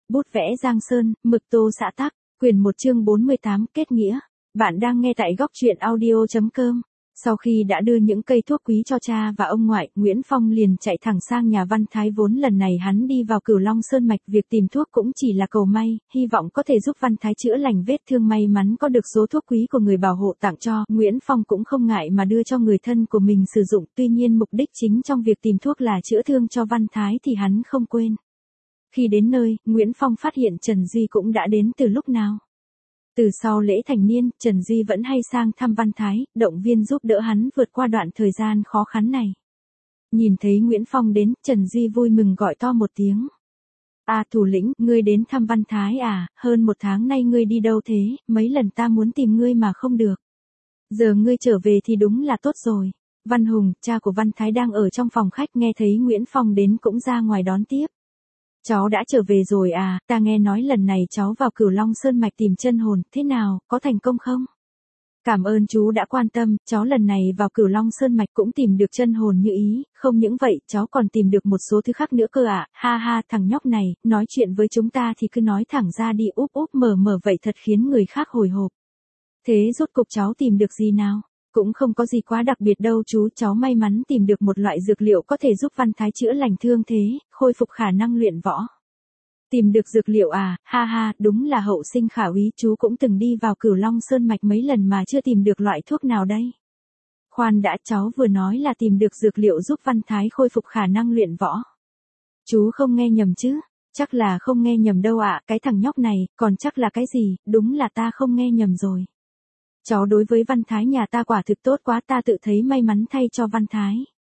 bút vẽ Giang Sơn, mực tô xã tắc, quyển 1 chương 48 kết nghĩa. Bạn đang nghe tại góc truyện audio.com. Sau khi đã đưa những cây thuốc quý cho cha và ông ngoại, Nguyễn Phong liền chạy thẳng sang nhà Văn Thái, vốn lần này hắn đi vào Cửu Long Sơn Mạch, việc tìm thuốc cũng chỉ là cầu may, hy vọng có thể giúp Văn Thái chữa lành vết thương. May mắn có được số thuốc quý của người bảo hộ tặng cho, Nguyễn Phong cũng không ngại mà đưa cho người thân của mình sử dụng, tuy nhiên mục đích chính trong việc tìm thuốc là chữa thương cho Văn Thái thì hắn không quên. Khi đến nơi, Nguyễn Phong phát hiện Trần Duy cũng đã đến từ lúc nào. Từ sau lễ thành niên, Trần Duy vẫn hay sang thăm Văn Thái, động viên giúp đỡ hắn vượt qua đoạn thời gian khó khăn này. Nhìn thấy Nguyễn Phong đến, Trần Duy vui mừng gọi to một tiếng. À, thủ lĩnh, ngươi đến thăm Văn Thái à, hơn 1 tháng nay ngươi đi đâu thế, mấy lần ta muốn tìm ngươi mà không được. Giờ ngươi trở về thì đúng là tốt rồi. Văn Hùng, cha của Văn Thái đang ở trong phòng khách, nghe thấy Nguyễn Phong đến cũng ra ngoài đón tiếp. Cháu đã trở về rồi à, ta nghe nói lần này cháu vào Cửu Long Sơn Mạch tìm chân hồn, thế nào, có thành công không? Cảm ơn chú đã quan tâm, cháu lần này vào Cửu Long Sơn Mạch cũng tìm được chân hồn như ý, không những vậy, cháu còn tìm được một số thứ khác nữa cơ ạ. Ha ha, thằng nhóc này, nói chuyện với chúng ta thì cứ nói thẳng ra đi, úp úp mở mở vậy thật khiến người khác hồi hộp. Thế rốt cục cháu tìm được gì nào? Cũng không có gì quá đặc biệt đâu chú, cháu may mắn tìm được một loại dược liệu có thể giúp Văn Thái chữa lành thương thế, khôi phục khả năng luyện võ. Tìm được dược liệu à, ha ha, đúng là hậu sinh khả úy, chú cũng từng đi vào Cửu Long Sơn Mạch mấy lần mà chưa tìm được loại thuốc nào đây. Khoan đã, cháu vừa nói là tìm được dược liệu giúp Văn Thái khôi phục khả năng luyện võ. Chú không nghe nhầm chứ? Chắc là không nghe nhầm đâu ạ, cái thằng nhóc này, còn chắc là cái gì, đúng là ta không nghe nhầm rồi. Cháu đối với Văn Thái nhà ta quả thực tốt quá, ta tự thấy may mắn thay cho Văn Thái.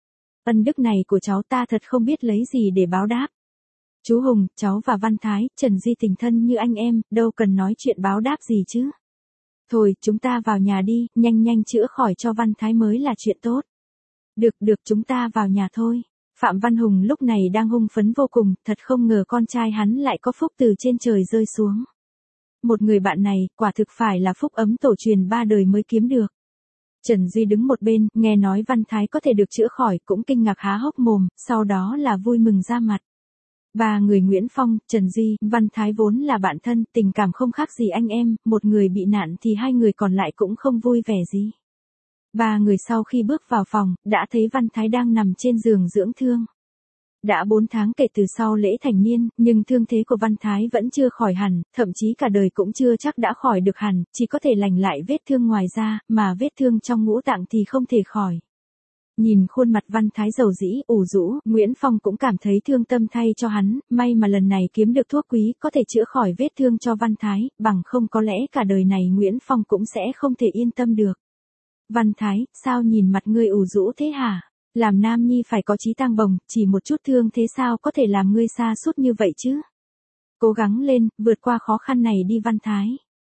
Ân đức này của cháu ta thật không biết lấy gì để báo đáp. Chú Hùng, cháu và Văn Thái, Trần Duy tình thân như anh em, đâu cần nói chuyện báo đáp gì chứ. Thôi, chúng ta vào nhà đi, nhanh nhanh chữa khỏi cho Văn Thái mới là chuyện tốt. Được, chúng ta vào nhà thôi. Phạm Văn Hùng lúc này đang hưng phấn vô cùng, thật không ngờ con trai hắn lại có phúc từ trên trời rơi xuống. Một người bạn này, quả thực phải là phúc ấm tổ truyền 3 đời mới kiếm được. Trần Duy đứng một bên, nghe nói Văn Thái có thể được chữa khỏi, cũng kinh ngạc há hốc mồm, sau đó là vui mừng ra mặt. Ba người Nguyễn Phong, Trần Duy, Văn Thái vốn là bạn thân, tình cảm không khác gì anh em, một người bị nạn thì hai người còn lại cũng không vui vẻ gì. Ba người sau khi bước vào phòng, đã thấy Văn Thái đang nằm trên giường dưỡng thương. Đã 4 tháng kể từ sau lễ thành niên, nhưng thương thế của Văn Thái vẫn chưa khỏi hẳn, thậm chí cả đời cũng chưa chắc đã khỏi được hẳn, chỉ có thể lành lại vết thương ngoài da, mà vết thương trong ngũ tạng thì không thể khỏi. Nhìn khuôn mặt Văn Thái dầu dĩ, ủ rũ, Nguyễn Phong cũng cảm thấy thương tâm thay cho hắn, may mà lần này kiếm được thuốc quý có thể chữa khỏi vết thương cho Văn Thái, bằng không có lẽ cả đời này Nguyễn Phong cũng sẽ không thể yên tâm được. Văn Thái, sao nhìn mặt ngươi ủ rũ thế hả? Làm nam nhi phải có chí tang bồng, chỉ một chút thương thế sao có thể làm ngươi sa sút như vậy chứ? Cố gắng lên, vượt qua khó khăn này đi Văn Thái.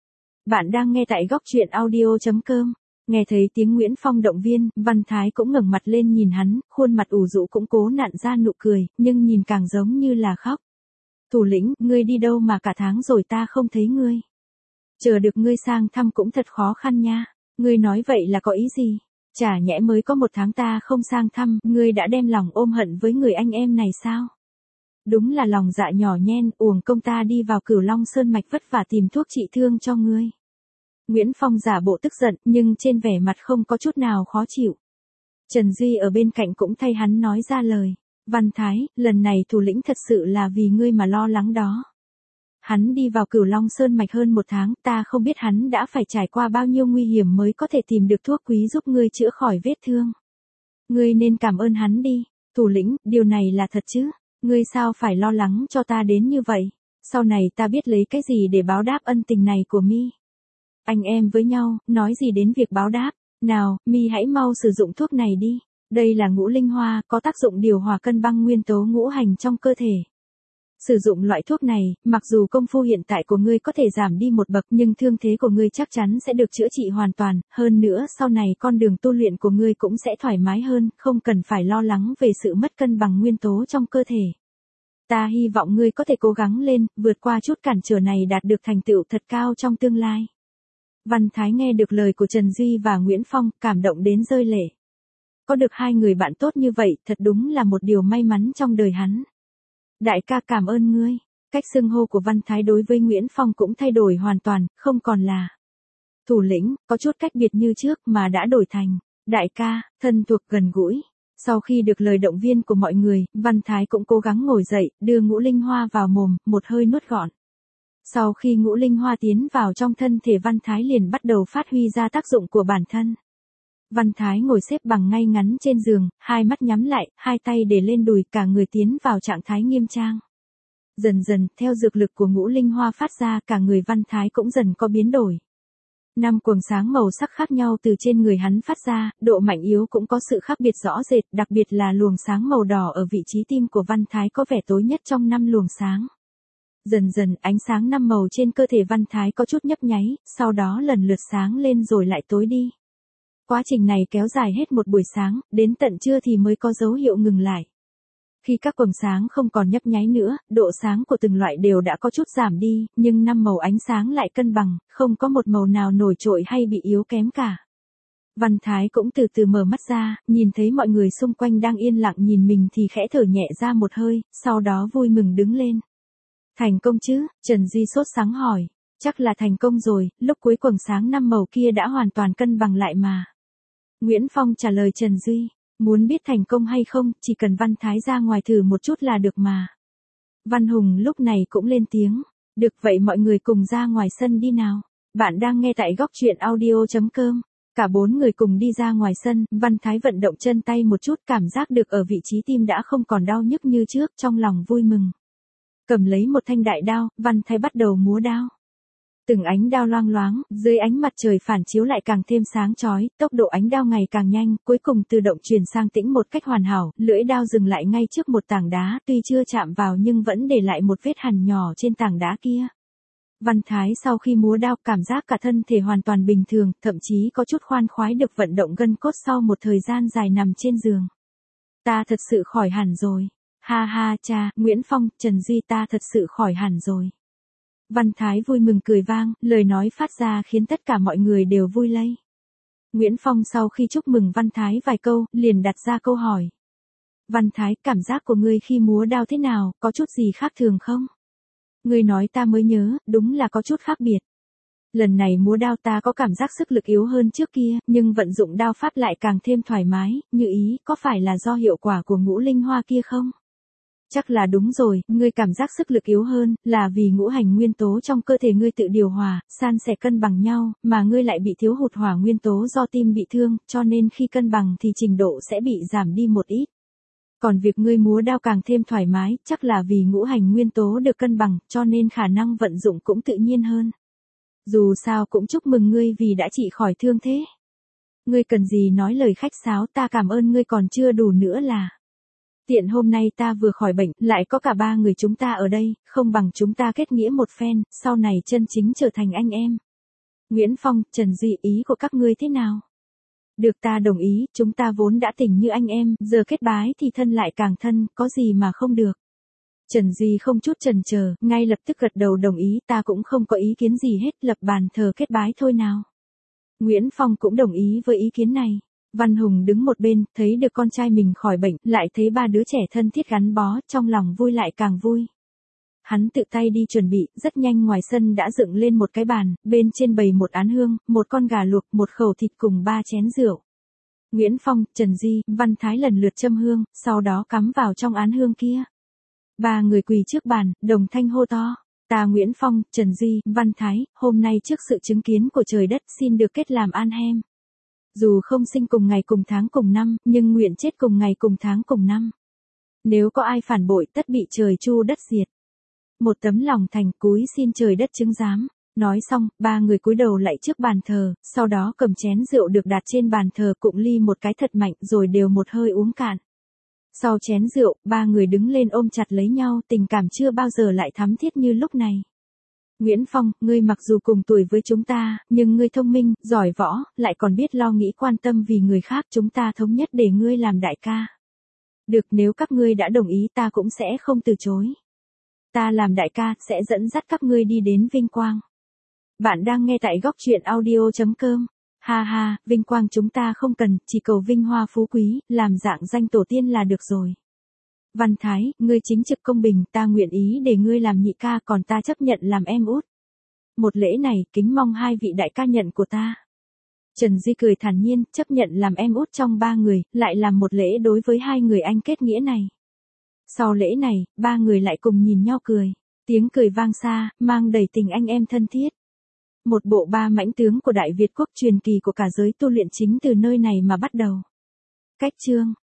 Bạn đang nghe tại góc truyện audio.com. Nghe thấy tiếng Nguyễn Phong động viên, Văn Thái cũng ngẩng mặt lên nhìn hắn, khuôn mặt ủ rũ cũng cố nặn ra nụ cười, nhưng nhìn càng giống như là khóc. Thủ lĩnh, ngươi đi đâu mà cả tháng rồi ta không thấy ngươi? Chờ được ngươi sang thăm cũng thật khó khăn nha. Ngươi nói vậy là có ý gì? Chả nhẽ mới có 1 tháng ta không sang thăm, ngươi đã đem lòng ôm hận với người anh em này sao? Đúng là lòng dạ nhỏ nhen, uổng công ta đi vào Cửu Long Sơn Mạch vất vả tìm thuốc trị thương cho ngươi. Nguyễn Phong giả bộ tức giận, nhưng trên vẻ mặt không có chút nào khó chịu. Trần Duy ở bên cạnh cũng thay hắn nói ra lời. Văn Thái, lần này thủ lĩnh thật sự là vì ngươi mà lo lắng đó. Hắn đi vào Cửu Long Sơn Mạch hơn 1 tháng, ta không biết hắn đã phải trải qua bao nhiêu nguy hiểm mới có thể tìm được thuốc quý giúp ngươi chữa khỏi vết thương. Ngươi nên cảm ơn hắn đi. Thủ lĩnh, điều này là thật chứ? Ngươi sao phải lo lắng cho ta đến như vậy? Sau này ta biết lấy cái gì để báo đáp ân tình này của mi? Anh em với nhau, nói gì đến việc báo đáp? Nào, mi hãy mau sử dụng thuốc này đi. Đây là ngũ linh hoa, có tác dụng điều hòa cân bằng nguyên tố ngũ hành trong cơ thể. Sử dụng loại thuốc này, mặc dù công phu hiện tại của ngươi có thể giảm đi một bậc, nhưng thương thế của ngươi chắc chắn sẽ được chữa trị hoàn toàn, hơn nữa sau này con đường tu luyện của ngươi cũng sẽ thoải mái hơn, không cần phải lo lắng về sự mất cân bằng nguyên tố trong cơ thể. Ta hy vọng ngươi có thể cố gắng lên, vượt qua chút cản trở này đạt được thành tựu thật cao trong tương lai. Văn Thái nghe được lời của Trần Duy và Nguyễn Phong, cảm động đến rơi lệ. Có được hai người bạn tốt như vậy, thật đúng là một điều may mắn trong đời hắn. Đại ca cảm ơn ngươi. Cách xưng hô của Văn Thái đối với Nguyễn Phong cũng thay đổi hoàn toàn, không còn là thủ lĩnh, có chút cách biệt như trước mà đã đổi thành đại ca, thân thuộc gần gũi. Sau khi được lời động viên của mọi người, Văn Thái cũng cố gắng ngồi dậy, đưa ngũ linh hoa vào mồm, một hơi nuốt gọn. Sau khi ngũ linh hoa tiến vào trong thân thể Văn Thái liền bắt đầu phát huy ra tác dụng của bản thân. Văn Thái ngồi xếp bằng ngay ngắn trên giường, hai mắt nhắm lại, hai tay để lên đùi, cả người tiến vào trạng thái nghiêm trang. Dần dần, theo dược lực của ngũ linh hoa phát ra, cả người Văn Thái cũng dần có biến đổi. 5 quầng sáng màu sắc khác nhau từ trên người hắn phát ra, độ mạnh yếu cũng có sự khác biệt rõ rệt, đặc biệt là luồng sáng màu đỏ ở vị trí tim của Văn Thái có vẻ tối nhất trong 5 luồng sáng. Dần dần, ánh sáng 5 màu trên cơ thể Văn Thái có chút nhấp nháy, sau đó lần lượt sáng lên rồi lại tối đi. Quá trình này kéo dài hết một buổi sáng, đến tận trưa thì mới có dấu hiệu ngừng lại. Khi các quầng sáng không còn nhấp nháy nữa, độ sáng của từng loại đều đã có chút giảm đi, nhưng 5 màu ánh sáng lại cân bằng, không có một màu nào nổi trội hay bị yếu kém cả. Văn Thái cũng từ từ mở mắt ra, nhìn thấy mọi người xung quanh đang yên lặng nhìn mình thì khẽ thở nhẹ ra một hơi, sau đó vui mừng đứng lên. Thành công chứ? Trần Duy sốt sắng hỏi. Chắc là thành công rồi, lúc cuối quầng sáng 5 màu kia đã hoàn toàn cân bằng lại mà. Nguyễn Phong trả lời Trần Duy. Muốn biết thành công hay không, chỉ cần Văn Thái ra ngoài thử một chút là được mà. Văn Hùng lúc này cũng lên tiếng. Được vậy mọi người cùng ra ngoài sân đi nào. Bạn đang nghe tại góc truyện audio.com. Cả 4 người cùng đi ra ngoài sân, Văn Thái vận động chân tay một chút, cảm giác được ở vị trí tim đã không còn đau nhức như trước, trong lòng vui mừng. Cầm lấy một thanh đại đao, Văn Thái bắt đầu múa đao. Từng ánh đao loang loáng, dưới ánh mặt trời phản chiếu lại càng thêm sáng chói, tốc độ ánh đao ngày càng nhanh, cuối cùng tự động chuyển sang tĩnh một cách hoàn hảo, lưỡi đao dừng lại ngay trước một tảng đá, tuy chưa chạm vào nhưng vẫn để lại một vết hằn nhỏ trên tảng đá kia. Văn Thái sau khi múa đao, cảm giác cả thân thể hoàn toàn bình thường, thậm chí có chút khoan khoái được vận động gân cốt sau một thời gian dài nằm trên giường. Ta thật sự khỏi hẳn rồi. Ha ha cha, Nguyễn Phong, Trần Duy, ta thật sự khỏi hẳn rồi. Văn Thái vui mừng cười vang, lời nói phát ra khiến tất cả mọi người đều vui lây. Nguyễn Phong sau khi chúc mừng Văn Thái vài câu, liền đặt ra câu hỏi. Văn Thái, cảm giác của ngươi khi múa đao thế nào, có chút gì khác thường không? Ngươi nói ta mới nhớ, đúng là có chút khác biệt. Lần này múa đao ta có cảm giác sức lực yếu hơn trước kia, nhưng vận dụng đao pháp lại càng thêm thoải mái, như ý, có phải là do hiệu quả của ngũ linh hoa kia không? Chắc là đúng rồi, ngươi cảm giác sức lực yếu hơn, là vì ngũ hành nguyên tố trong cơ thể ngươi tự điều hòa, san sẻ cân bằng nhau, mà ngươi lại bị thiếu hụt hỏa nguyên tố do tim bị thương, cho nên khi cân bằng thì trình độ sẽ bị giảm đi một ít. Còn việc ngươi múa đao càng thêm thoải mái, chắc là vì ngũ hành nguyên tố được cân bằng, cho nên khả năng vận dụng cũng tự nhiên hơn. Dù sao cũng chúc mừng ngươi vì đã trị khỏi thương thế. Ngươi cần gì nói lời khách sáo, ta cảm ơn ngươi còn chưa đủ nữa là. Tiện hôm nay ta vừa khỏi bệnh, lại có cả 3 người chúng ta ở đây, không bằng chúng ta kết nghĩa một phen, sau này chân chính trở thành anh em. Nguyễn Phong, Trần Duy, ý của các ngươi thế nào? Được, ta đồng ý, chúng ta vốn đã tình như anh em, giờ kết bái thì thân lại càng thân, có gì mà không được. Trần Duy không chút chần chờ, ngay lập tức gật đầu đồng ý, ta cũng không có ý kiến gì hết, lập bàn thờ kết bái thôi nào. Nguyễn Phong cũng đồng ý với ý kiến này. Văn Hùng đứng một bên, thấy được con trai mình khỏi bệnh, lại thấy 3 đứa trẻ thân thiết gắn bó, trong lòng vui lại càng vui. Hắn tự tay đi chuẩn bị, rất nhanh ngoài sân đã dựng lên một cái bàn, bên trên bày một án hương, một con gà luộc, một khẩu thịt cùng 3 chén rượu. Nguyễn Phong, Trần Duy, Văn Thái lần lượt châm hương, sau đó cắm vào trong án hương kia. 3 người quỳ trước bàn, đồng thanh hô to. Ta Nguyễn Phong, Trần Duy, Văn Thái, hôm nay trước sự chứng kiến của trời đất xin được kết làm an hem. Dù không sinh cùng ngày cùng tháng cùng năm, nhưng nguyện chết cùng ngày cùng tháng cùng năm. Nếu có ai phản bội tất bị trời chu đất diệt. Một tấm lòng thành cúi xin trời đất chứng giám. Nói xong, 3 người cúi đầu lạy trước bàn thờ, sau đó cầm chén rượu được đặt trên bàn thờ cụng ly một cái thật mạnh rồi đều một hơi uống cạn. Sau chén rượu, 3 người đứng lên ôm chặt lấy nhau, tình cảm chưa bao giờ lại thắm thiết như lúc này. Nguyễn Phong, ngươi mặc dù cùng tuổi với chúng ta, nhưng ngươi thông minh, giỏi võ, lại còn biết lo nghĩ quan tâm vì người khác, chúng ta thống nhất để ngươi làm đại ca. Được, nếu các ngươi đã đồng ý ta cũng sẽ không từ chối. Ta làm đại ca, sẽ dẫn dắt các ngươi đi đến vinh quang. Bạn đang nghe tại góc truyện audio.com. Ha ha, vinh quang chúng ta không cần, chỉ cầu vinh hoa phú quý, làm dạng danh tổ tiên là được rồi. Văn Thái, ngươi chính trực công bình, ta nguyện ý để ngươi làm nhị ca, còn ta chấp nhận làm em út. Một lễ này, kính mong hai vị đại ca nhận của ta. Trần Di cười thản nhiên, chấp nhận làm em út trong ba người, lại làm một lễ đối với hai người anh kết nghĩa này. Sau lễ này, ba người lại cùng nhìn nhau cười. Tiếng cười vang xa, mang đầy tình anh em thân thiết. Một bộ ba mãnh tướng của Đại Việt quốc truyền kỳ của cả giới tu luyện chính từ nơi này mà bắt đầu. Cách chương